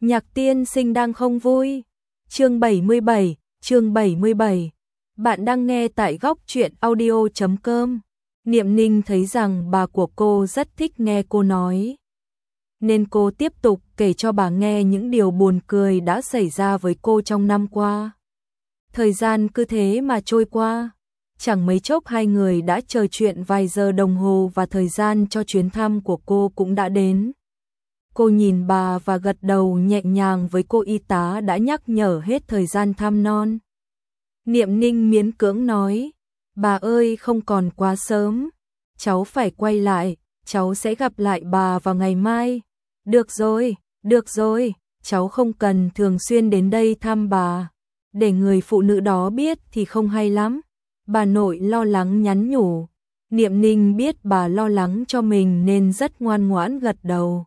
Nhạc tiên sinh đang không vui. Chương 77. Bạn đang nghe tại góc truyện audio.com. Niệm Ninh thấy rằng bà của cô rất thích nghe cô nói, nên cô tiếp tục kể cho bà nghe những điều buồn cười đã xảy ra với cô trong năm qua. Thời gian cứ thế mà trôi qua, chẳng mấy chốc hai người đã trò chuyện vài giờ đồng hồ và thời gian cho chuyến thăm của cô cũng đã đến. Cô nhìn bà và gật đầu nhẹ nhàng với cô y tá đã nhắc nhở hết thời gian thăm non. Niệm Ninh miễn cưỡng nói, bà ơi không còn quá sớm, cháu phải quay lại, cháu sẽ gặp lại bà vào ngày mai. Được rồi, cháu không cần thường xuyên đến đây thăm bà, để người phụ nữ đó biết thì không hay lắm. Bà nội lo lắng nhắn nhủ. Niệm Ninh biết bà lo lắng cho mình nên rất ngoan ngoãn gật đầu.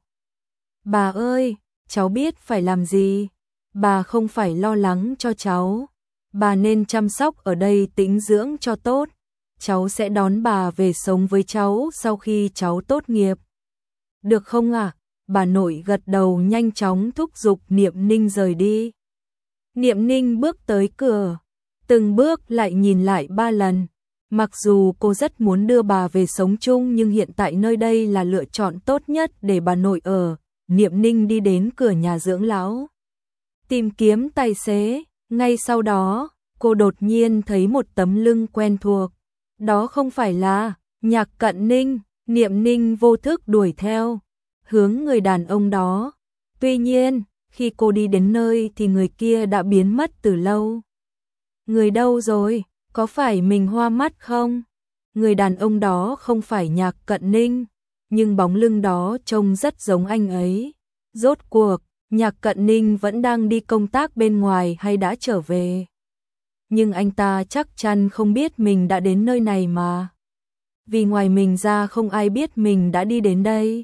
Bà ơi, cháu biết phải làm gì. Bà không phải lo lắng cho cháu. Bà nên chăm sóc ở đây tĩnh dưỡng cho tốt. Cháu sẽ đón bà về sống với cháu sau khi cháu tốt nghiệp. Được không ạ? Bà nội gật đầu nhanh chóng thúc giục Niệm Ninh rời đi. Niệm Ninh bước tới cửa, từng bước lại nhìn lại 3 lần. Mặc dù cô rất muốn đưa bà về sống chung nhưng hiện tại nơi đây là lựa chọn tốt nhất để bà nội ở. Niệm Ninh đi đến cửa nhà dưỡng lão, tìm kiếm tài xế. Ngay sau đó, cô đột nhiên thấy một tấm lưng quen thuộc. Đó không phải là Nhạc Cận Ninh. Niệm Ninh vô thức đuổi theo, hướng người đàn ông đó. Tuy nhiên, khi cô đi đến nơi thì người kia đã biến mất từ lâu. Người đâu rồi? Có phải mình hoa mắt không? Người đàn ông đó không phải Nhạc Cận Ninh, nhưng bóng lưng đó trông rất giống anh ấy. Rốt cuộc, Nhạc Cận Ninh vẫn đang đi công tác bên ngoài hay đã trở về? Nhưng anh ta chắc chắn không biết mình đã đến nơi này mà. Vì ngoài mình ra không ai biết mình đã đi đến đây.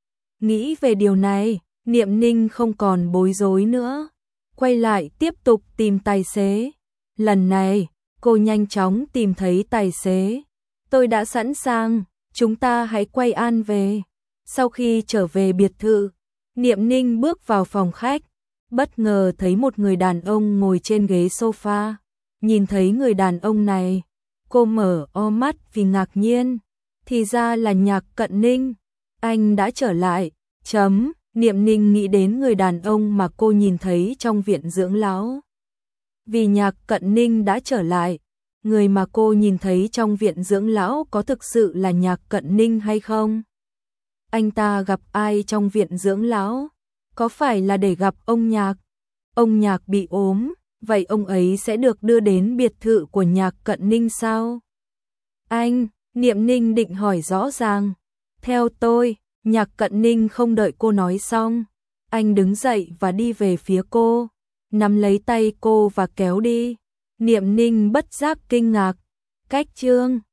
Nghĩ về điều này, Niệm Ninh không còn bối rối nữa. Quay lại tiếp tục tìm tài xế. Lần này, cô nhanh chóng tìm thấy tài xế. Tôi đã sẵn sàng, chúng ta hãy quay An về. Sau khi trở về biệt thự, Niệm Ninh bước vào phòng khách, bất ngờ thấy một người đàn ông ngồi trên ghế sofa. Nhìn thấy người đàn ông này, cô mở to mắt vì ngạc nhiên. Thì ra là Nhạc Cận Ninh, anh đã trở lại. Niệm Ninh nghĩ đến người đàn ông mà cô nhìn thấy trong viện dưỡng lão. Vì Nhạc Cận Ninh đã trở lại, người mà cô nhìn thấy trong viện dưỡng lão có thực sự là Nhạc Cận Ninh hay không? Anh ta gặp ai trong viện dưỡng lão? Có phải là để gặp ông Nhạc? Ông Nhạc bị ốm, vậy ông ấy sẽ được đưa đến biệt thự của Nhạc Cận Ninh sao? Niệm Ninh định hỏi rõ ràng. Theo tôi, Nhạc Cận Ninh không đợi cô nói xong. Anh đứng dậy và đi về phía cô, nắm lấy tay cô và kéo đi. Niệm Ninh bất giác kinh ngạc. Cách chương